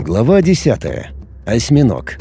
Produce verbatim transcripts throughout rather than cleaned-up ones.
Глава десятая. Осьминог.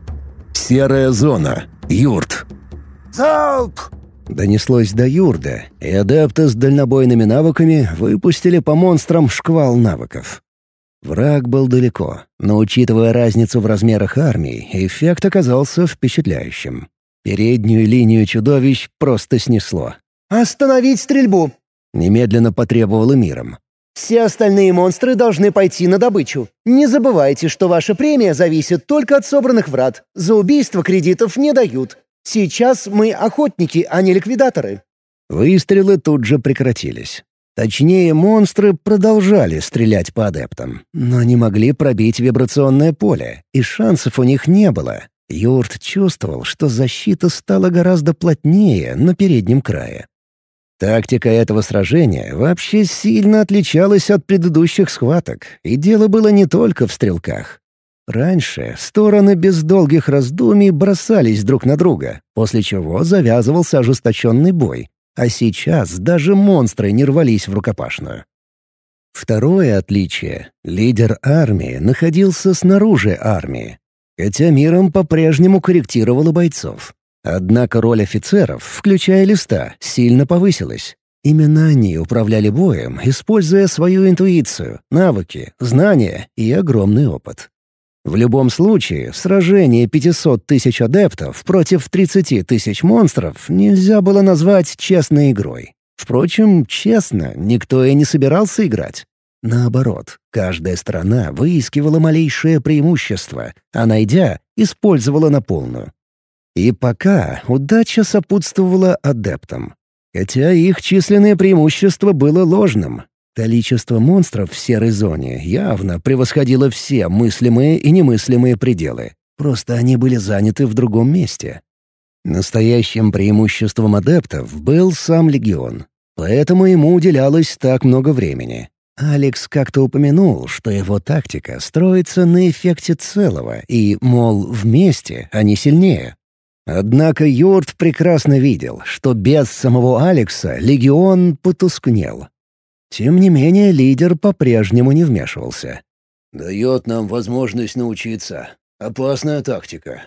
Серая зона. Юрт. «Залп!» Донеслось до юрда, и адепты с дальнобойными навыками выпустили по монстрам шквал навыков. Враг был далеко, но, учитывая разницу в размерах армии, эффект оказался впечатляющим. Переднюю линию чудовищ просто снесло. «Остановить стрельбу!» — немедленно потребовал миром. «Все остальные монстры должны пойти на добычу. Не забывайте, что ваша премия зависит только от собранных врат. За убийство кредитов не дают. Сейчас мы охотники, а не ликвидаторы». Выстрелы тут же прекратились. Точнее, монстры продолжали стрелять по адептам, но не могли пробить вибрационное поле, и шансов у них не было. Юрт чувствовал, что защита стала гораздо плотнее на переднем крае. Тактика этого сражения вообще сильно отличалась от предыдущих схваток, и дело было не только в стрелках. Раньше стороны без долгих раздумий бросались друг на друга, после чего завязывался ожесточенный бой, а сейчас даже монстры не рвались в рукопашную. Второе отличие — лидер армии находился снаружи армии, хотя миром по-прежнему корректировала бойцов. Однако роль офицеров, включая листа, сильно повысилась. Именно они управляли боем, используя свою интуицию, навыки, знания и огромный опыт. В любом случае, сражение пятисот тысяч адептов против тридцати тысяч монстров нельзя было назвать честной игрой. Впрочем, честно никто и не собирался играть. Наоборот, каждая сторона выискивала малейшее преимущество, а найдя, использовала на полную. И пока удача сопутствовала адептам. Хотя их численное преимущество было ложным. Количество монстров в серой зоне явно превосходило все мыслимые и немыслимые пределы. Просто они были заняты в другом месте. Настоящим преимуществом адептов был сам Легион. Поэтому ему уделялось так много времени. Алекс как-то упомянул, что его тактика строится на эффекте целого и, мол, вместе они сильнее. Однако Юрт прекрасно видел, что без самого Алекса Легион потускнел. Тем не менее, лидер по-прежнему не вмешивался. «Дает нам возможность научиться. Опасная тактика».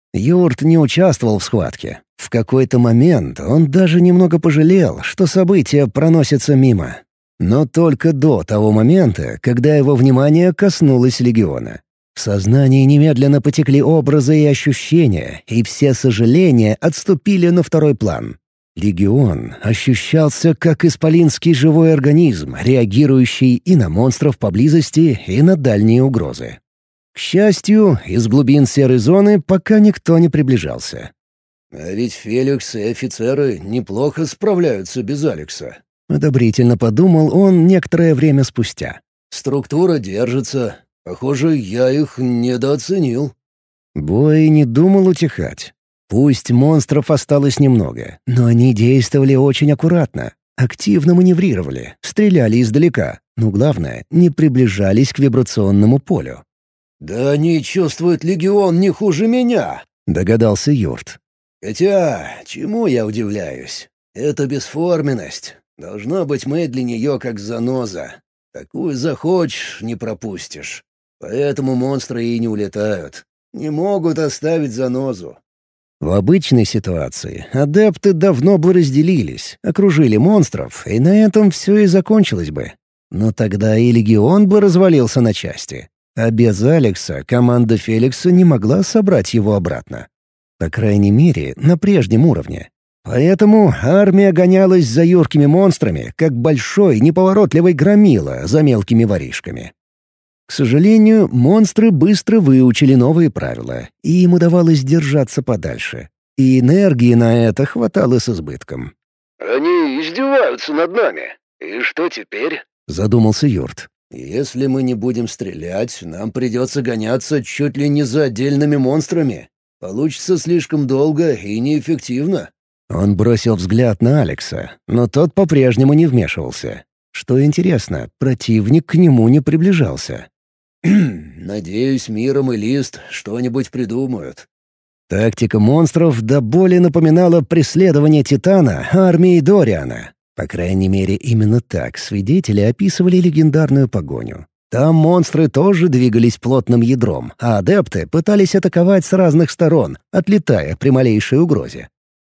Юрт не участвовал в схватке. В какой-то момент он даже немного пожалел, что события проносятся мимо. Но только до того момента, когда его внимание коснулось Легиона. В сознании немедленно потекли образы и ощущения, и все сожаления отступили на второй план. Легион ощущался как исполинский живой организм, реагирующий и на монстров поблизости, и на дальние угрозы. К счастью, из глубин серой зоны пока никто не приближался. «А ведь Феликс и офицеры неплохо справляются без Алекса», — одобрительно подумал он некоторое время спустя. «Структура держится. Похоже, я их недооценил». Бой не думал утихать. Пусть монстров осталось немного, но они действовали очень аккуратно, активно маневрировали, стреляли издалека, но главное, не приближались к вибрационному полю. «Да они чувствуют Легион не хуже меня», — догадался Юрт. «Хотя, чему я удивляюсь? Это бесформенность. Должно быть, мы для нее как заноза. Такую захочешь — не пропустишь. Поэтому монстры и не улетают. Не могут оставить занозу». В обычной ситуации адепты давно бы разделились, окружили монстров, и на этом все и закончилось бы. Но тогда и Легион бы развалился на части. А без Алекса команда Феликса не могла собрать его обратно. По крайней мере, на прежнем уровне. Поэтому армия гонялась за юркими монстрами, как большой неповоротливый громила за мелкими воришками. К сожалению, монстры быстро выучили новые правила, и им удавалось держаться подальше. И энергии на это хватало с избытком. «Они издеваются над нами. И что теперь?» — задумался Юрт. «Если мы не будем стрелять, нам придется гоняться чуть ли не за отдельными монстрами. Получится слишком долго и неэффективно». Он бросил взгляд на Алекса, но тот по-прежнему не вмешивался. Что интересно, противник к нему не приближался. «Надеюсь, Миром и Лист что-нибудь придумают». Тактика монстров до боли напоминала преследование Титана армии Дориана. По крайней мере, именно так свидетели описывали легендарную погоню. Там монстры тоже двигались плотным ядром, а адепты пытались атаковать с разных сторон, отлетая при малейшей угрозе.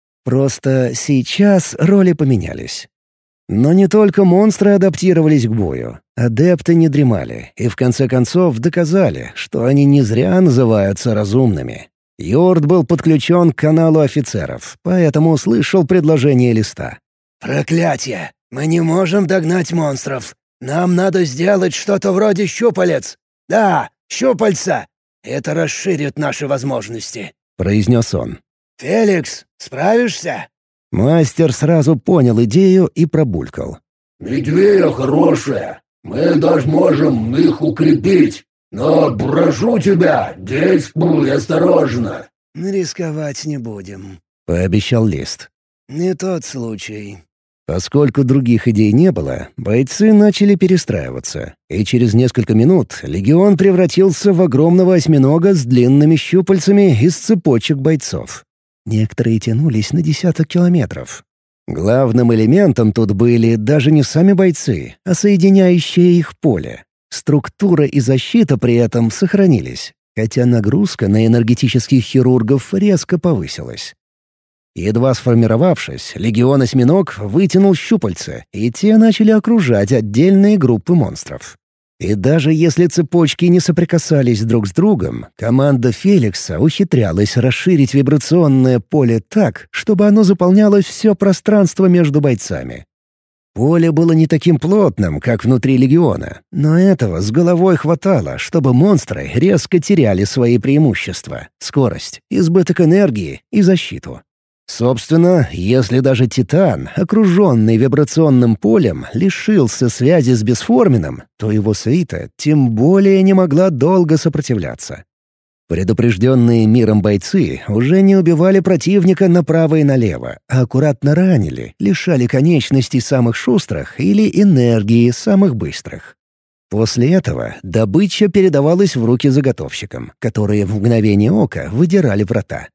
Просто сейчас роли поменялись. Но не только монстры адаптировались к бою. Адепты не дремали и в конце концов доказали, что они не зря называются разумными. Йорд был подключен к каналу офицеров, поэтому услышал предложение Листа. «Проклятие! Мы не можем догнать монстров. Нам надо сделать что-то вроде щупалец. Да, щупальца! Это расширит наши возможности», — произнес он. «Феликс, справишься?» Мастер сразу понял идею и пробулькал. «Идея хорошая. Мы даже можем их укрепить. Но прошу тебя, действуй осторожно». «Рисковать не будем», — пообещал Лист. «Не тот случай». Поскольку других идей не было, бойцы начали перестраиваться, и через несколько минут легион превратился в огромного осьминога с длинными щупальцами из цепочек бойцов. Некоторые тянулись на десяток километров. Главным элементом тут были даже не сами бойцы, а соединяющее их поле. Структура и защита при этом сохранились, хотя нагрузка на энергетических хирургов резко повысилась. Едва сформировавшись, легион-осьминог вытянул щупальца, и те начали окружать отдельные группы монстров. И даже если цепочки не соприкасались друг с другом, команда Феликса ухитрялась расширить вибрационное поле так, чтобы оно заполняло все пространство между бойцами. Поле было не таким плотным, как внутри легиона, но этого с головой хватало, чтобы монстры резко теряли свои преимущества — скорость, избыток энергии и защиту. Собственно, если даже Титан, окруженный вибрационным полем, лишился связи с бесформенным, то его свита тем более не могла долго сопротивляться. Предупрежденные миром бойцы уже не убивали противника направо и налево, а аккуратно ранили, лишали конечностей самых шустрых или энергии самых быстрых. После этого добыча передавалась в руки заготовщикам, которые в мгновение ока выдирали врата.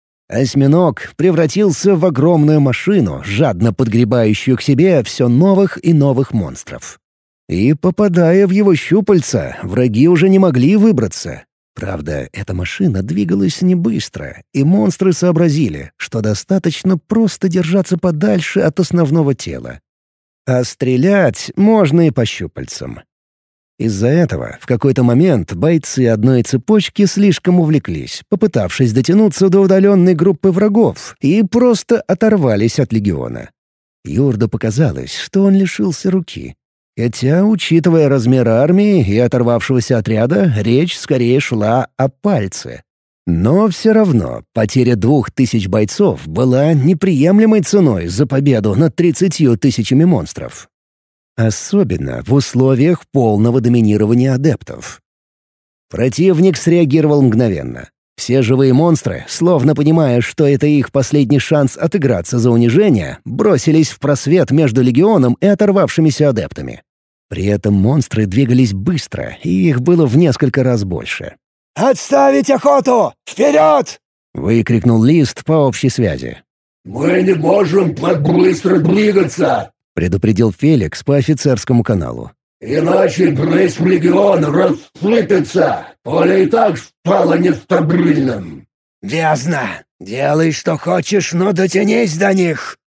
Осьминог превратился в огромную машину, жадно подгребающую к себе все новых и новых монстров. И, попадая в его щупальца, враги уже не могли выбраться. Правда, эта машина двигалась не быстро, и монстры сообразили, что достаточно просто держаться подальше от основного тела. А стрелять можно и по щупальцам. Из-за этого в какой-то момент бойцы одной цепочки слишком увлеклись, попытавшись дотянуться до удаленной группы врагов, и просто оторвались от легиона. Юрду показалось, что он лишился руки. Хотя, учитывая размер армии и оторвавшегося отряда, речь скорее шла о пальце. Но все равно потеря двух тысяч бойцов была неприемлемой ценой за победу над тридцатью тысячами монстров. Особенно в условиях полного доминирования адептов. Противник среагировал мгновенно. Все живые монстры, словно понимая, что это их последний шанс отыграться за унижение, бросились в просвет между легионом и оторвавшимися адептами. При этом монстры двигались быстро, и их было в несколько раз больше. «Отставить охоту! Вперед!» — выкрикнул Лист по общей связи. «Мы не можем так быстро двигаться!» — предупредил Феликс по офицерскому каналу. «Иначе весь легион рассыпется! Поле и так стало нестабильным!» «Вязно! Делай, что хочешь, но дотянись до них!»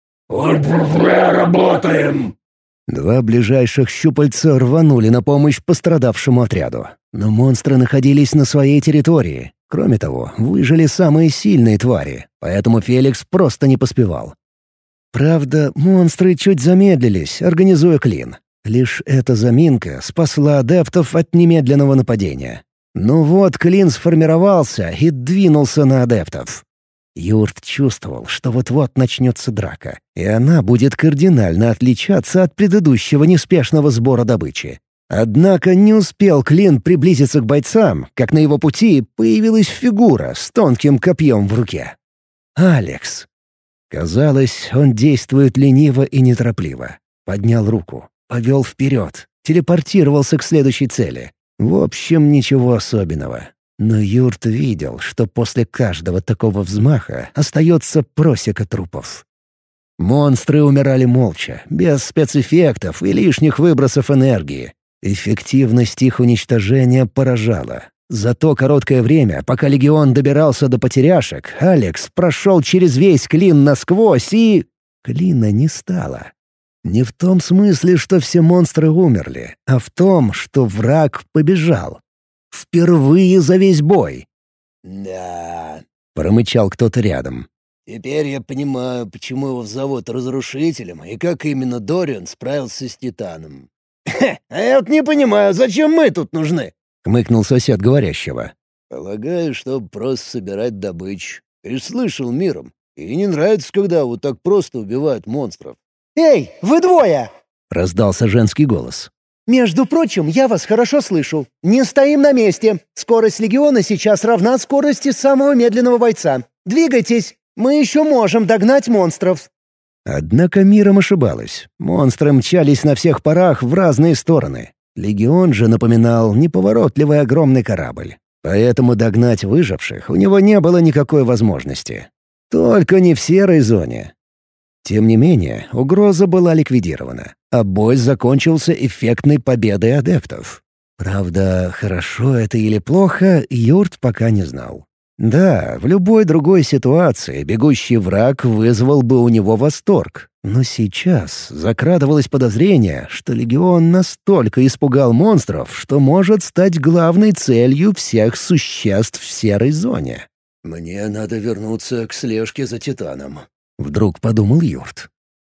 «Уже работаем!» Два ближайших щупальца рванули на помощь пострадавшему отряду. Но монстры находились на своей территории. Кроме того, выжили самые сильные твари, поэтому Феликс просто не поспевал. Правда, монстры чуть замедлились, организуя клин. Лишь эта заминка спасла адептов от немедленного нападения. Ну вот, клин сформировался и двинулся на адептов. Юрт чувствовал, что вот-вот начнется драка, и она будет кардинально отличаться от предыдущего неспешного сбора добычи. Однако не успел клин приблизиться к бойцам, как на его пути появилась фигура с тонким копьем в руке. Алекс. Казалось, он действует лениво и неторопливо. Поднял руку, повел вперед, телепортировался к следующей цели. В общем, ничего особенного. Но Юрт видел, что после каждого такого взмаха остается просека трупов. Монстры умирали молча, без спецэффектов и лишних выбросов энергии. Эффективность их уничтожения поражала. За то короткое время, пока легион добирался до потеряшек, Алекс прошел через весь клин насквозь и... Клина не стало. Не в том смысле, что все монстры умерли, а в том, что враг побежал. Впервые за весь бой. «Да...» — промычал кто-то рядом. «Теперь я понимаю, почему его зовут Разрушителем и как именно Дориан справился с Титаном». «Хе, а я вот не понимаю, зачем мы тут нужны?» — хмыкнул сосед говорящего. «Полагаю, чтобы просто собирать добычу. Ты ж слышал миром. И не нравится, когда вот так просто убивают монстров». «Эй, вы двое!» — раздался женский голос. «Между прочим, я вас хорошо слышу. Не стоим на месте. Скорость легиона сейчас равна скорости самого медленного бойца. Двигайтесь, мы еще можем догнать монстров». Однако миром ошибалась. Монстры мчались на всех парах в разные стороны. Легион же напоминал неповоротливый огромный корабль. Поэтому догнать выживших у него не было никакой возможности. Только не в серой зоне. Тем не менее, угроза была ликвидирована, а бой закончился эффектной победой адептов. Правда, хорошо это или плохо, Юрт пока не знал. Да, в любой другой ситуации бегущий враг вызвал бы у него восторг. Но сейчас закрадывалось подозрение, что легион настолько испугал монстров, что может стать главной целью всех существ в серой зоне. «Мне надо вернуться к слежке за Титаном», — вдруг подумал Юрт.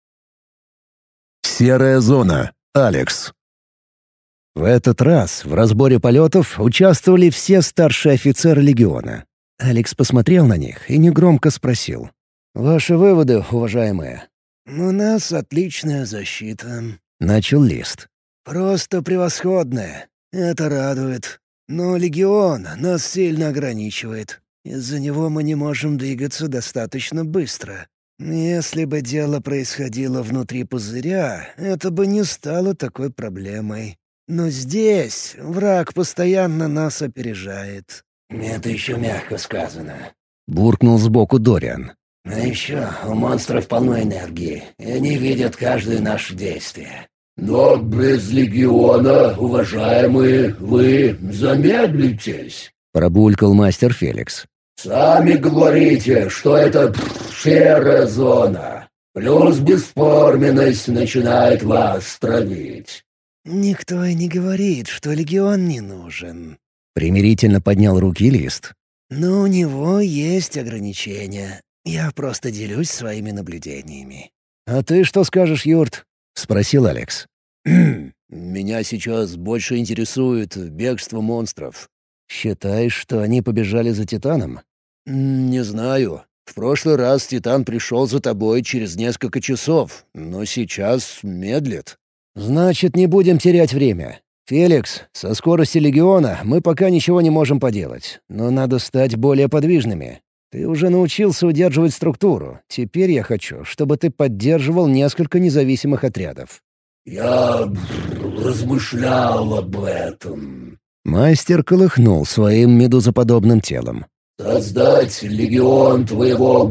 Серая зона. Алекс. В этот раз в разборе полетов участвовали все старшие офицеры легиона. Алекс посмотрел на них и негромко спросил. «Ваши выводы, уважаемые?» «У нас отличная защита», — начал Лист. «Просто превосходная. Это радует. Но легион нас сильно ограничивает. Из-за него мы не можем двигаться достаточно быстро. Если бы дело происходило внутри пузыря, это бы не стало такой проблемой. Но здесь враг постоянно нас опережает». «Это еще мягко сказано», — буркнул сбоку Дориан. «Но еще у монстров полно энергии, и они видят каждое наше действие». «Но без легиона, уважаемые, вы замедлитесь», — пробулькал мастер Феликс. «Сами говорите, что это серая зона. Плюс бесформенность начинает вас травить». «Никто и не говорит, что легион не нужен», — примирительно поднял руки Лист. «Но у него есть ограничения. Я просто делюсь своими наблюдениями». «А ты что скажешь, Юрт?» — спросил Алекс. «Меня сейчас больше интересует бегство монстров». «Считаешь, что они побежали за Титаном?» «Не знаю. В прошлый раз Титан пришел за тобой через несколько часов, но сейчас медлит». «Значит, не будем терять время. Феликс, со скоростью легиона мы пока ничего не можем поделать, но надо стать более подвижными. Ты уже научился удерживать структуру. Теперь я хочу, чтобы ты поддерживал несколько независимых отрядов». «Я размышлял об этом». Мастер колыхнул своим медузоподобным телом. «Создать легион твоего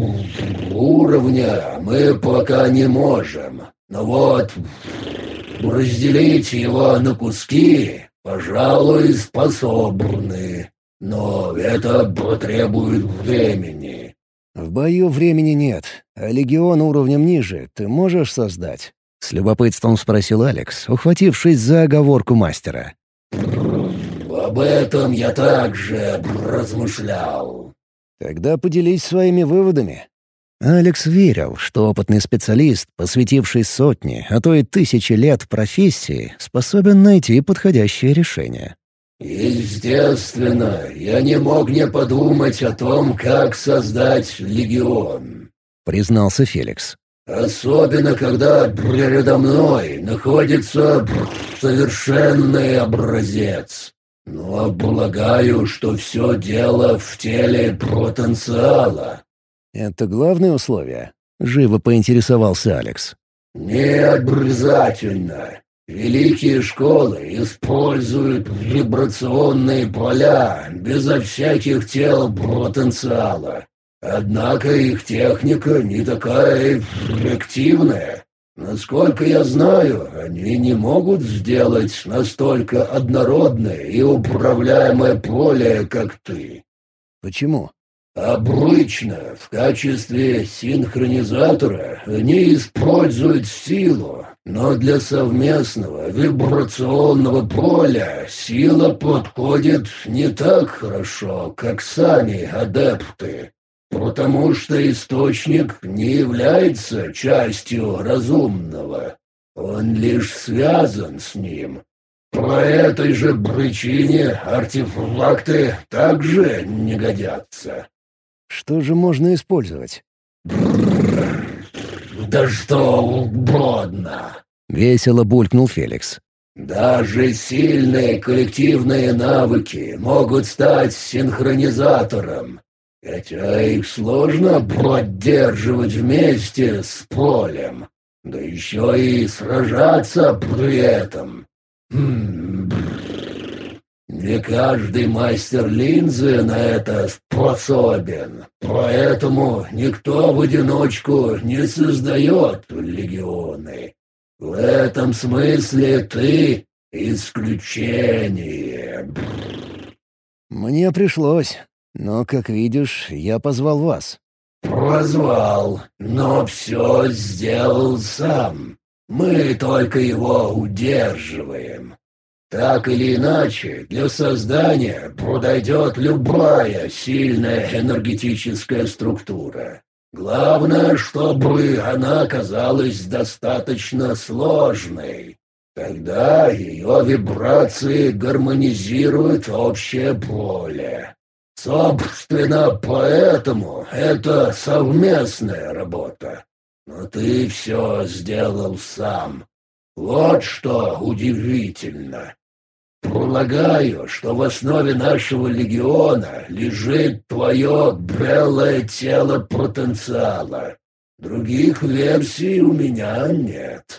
уровня мы пока не можем. Но вот разделить его на куски, пожалуй, способны. Но это потребует времени». «В бою времени нет, а легион уровнем ниже ты можешь создать?» — с любопытством спросил Алекс, ухватившись за оговорку мастера. «Об этом я также размышлял». «Тогда поделись своими выводами». Алекс верил, что опытный специалист, посвятивший сотни, а то и тысячи лет профессии, способен найти подходящее решение. «Естественно, я не мог не подумать о том, как создать легион», — признался Феликс. «Особенно, когда передо мной находится совершенный образец. Но полагаю, что все дело в теле потенциала». «Это главное условие?» — живо поинтересовался Алекс. «Не обязательно. Великие школы используют вибрационные поля безо всяких тел потенциала. Однако их техника не такая эффективная. Насколько я знаю, они не могут сделать настолько однородное и управляемое поле, как ты. Почему? Обычно в качестве синхронизатора они используют силу, но для совместного вибрационного поля сила подходит не так хорошо, как сами адепты, потому что источник не является частью разумного, он лишь связан с ним. По этой же причине артефакты также не годятся. Что же можно использовать? Да что угодно. Весело булькнул Феликс. Даже сильные коллективные навыки могут стать синхронизатором, хотя их сложно поддерживать вместе с полем, да еще и сражаться при этом. Хм, не каждый мастер линзы на это способен, поэтому никто в одиночку не создает легионы. В этом смысле ты исключение. Мне пришлось, но, как видишь, я позвал вас. Позвал, но все сделал сам. Мы только его удерживаем. Так или иначе, для создания подойдет любая сильная энергетическая структура. Главное, чтобы она оказалась достаточно сложной. Тогда ее вибрации гармонизируют общее поле. Собственно, поэтому это совместная работа. Но ты все сделал сам. Вот что удивительно. Полагаю, что в основе нашего легиона лежит твое белое тело потенциала. Других версий у меня нет.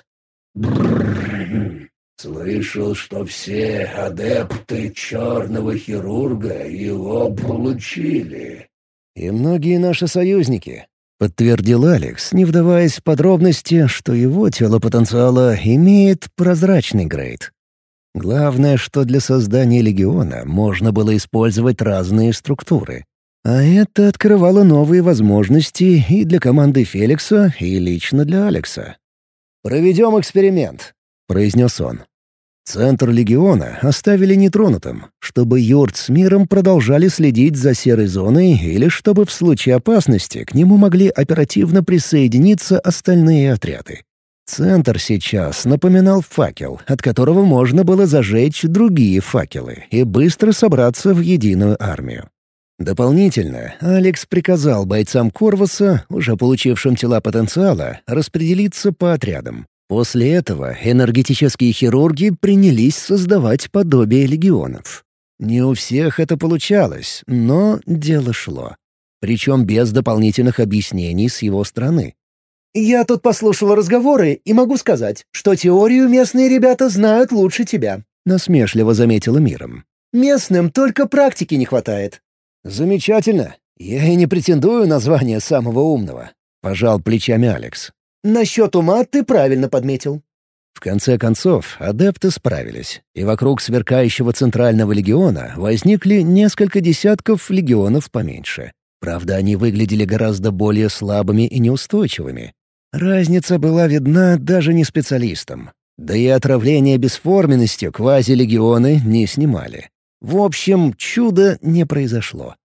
Бррр. Слышал, что все адепты черного хирурга его получили. И многие наши союзники. Подтвердил Алекс, не вдаваясь в подробности, что его тело потенциала имеет прозрачный грейд. Главное, что для создания легиона можно было использовать разные структуры. А это открывало новые возможности и для команды Феликса, и лично для Алекса. «Проведем эксперимент», — произнес он. Центр легиона оставили нетронутым, чтобы Юрт с миром продолжали следить за серой зоной или чтобы в случае опасности к нему могли оперативно присоединиться остальные отряды. Центр сейчас напоминал факел, от которого можно было зажечь другие факелы и быстро собраться в единую армию. Дополнительно Алекс приказал бойцам Корвуса, уже получившим тела потенциала, распределиться по отрядам. После этого энергетические хирурги принялись создавать подобие легионов. Не у всех это получалось, но дело шло. Причем без дополнительных объяснений с его стороны. «Я тут послушал разговоры и могу сказать, что теорию местные ребята знают лучше тебя», — насмешливо заметила Миром. «Местным только практики не хватает». «Замечательно. Я и не претендую на звание самого умного», — пожал плечами Алекс. «Насчет ума ты правильно подметил». В конце концов, адепты справились, и вокруг сверкающего центрального легиона возникли несколько десятков легионов поменьше. Правда, они выглядели гораздо более слабыми и неустойчивыми. Разница была видна даже не специалистам. Да и отравление бесформенностью квази-легионы не снимали. В общем, чуда не произошло.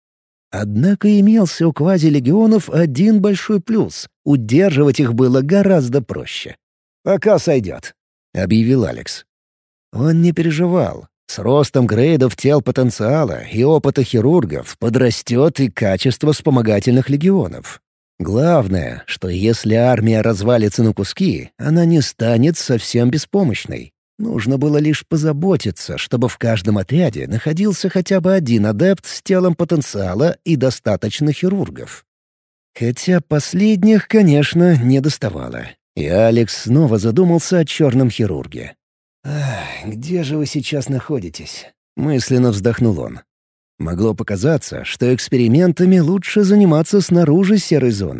Однако имелся у квази-легионов один большой плюс — удерживать их было гораздо проще. «Пока сойдет», — объявил Алекс. Он не переживал. С ростом грейдов тел потенциала и опыта хирургов подрастет и качество вспомогательных легионов. Главное, что если армия развалится на куски, она не станет совсем беспомощной. Нужно было лишь позаботиться, чтобы в каждом отряде находился хотя бы один адепт с телом потенциала и достаточно хирургов. Хотя последних, конечно, не доставало. И Алекс снова задумался о черном хирурге. «Ах, где же вы сейчас находитесь?» — мысленно вздохнул он. Могло показаться, что экспериментами лучше заниматься снаружи серой зоны.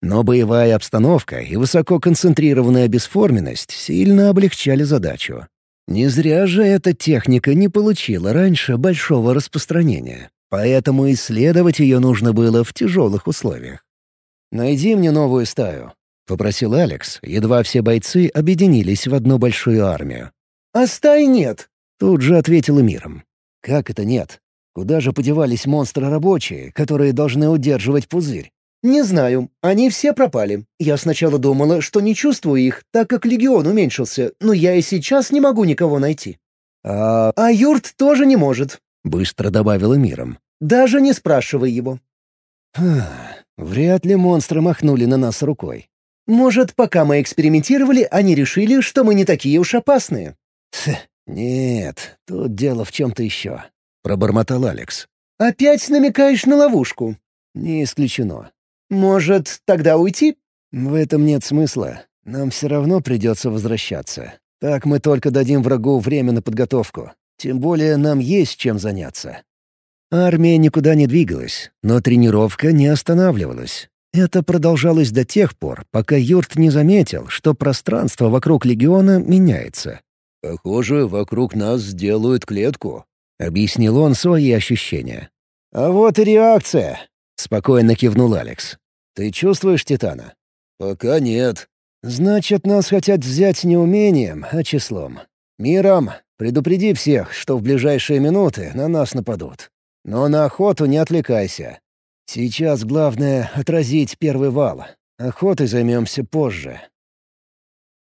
Но боевая обстановка и высококонцентрированная бесформенность сильно облегчали задачу. Не зря же эта техника не получила раньше большого распространения, поэтому исследовать ее нужно было в тяжелых условиях. «Найди мне новую стаю», — попросил Алекс, едва все бойцы объединились в одну большую армию. «А стаи нет», — тут же ответил Миром. «Как это нет? Куда же подевались монстры-рабочие, которые должны удерживать пузырь?» «Не знаю. Они все пропали. Я сначала думала, что не чувствую их, так как легион уменьшился, но я и сейчас не могу никого найти». «А...» «А Юрт тоже не может», — быстро добавила Миром. «Даже не спрашивай его». «Вряд ли монстры махнули на нас рукой». «Может, пока мы экспериментировали, они решили, что мы не такие уж опасные». «Нет, тут дело в чем-то еще», — пробормотал Алекс. «Опять намекаешь на ловушку?» «Не исключено». «Может, тогда уйти?» «В этом нет смысла. Нам все равно придется возвращаться. Так мы только дадим врагу время на подготовку. Тем более нам есть чем заняться». Армия никуда не двигалась, но тренировка не останавливалась. Это продолжалось до тех пор, пока Юрт не заметил, что пространство вокруг легиона меняется. «Похоже, вокруг нас сделают клетку», — объяснил он свои ощущения. «А вот и реакция», — спокойно кивнул Алекс. «Ты чувствуешь Титана?» «Пока нет». «Значит, нас хотят взять не умением, а числом. Миром, предупреди всех, что в ближайшие минуты на нас нападут. Но на охоту не отвлекайся. Сейчас главное — отразить первый вал. Охотой займемся позже».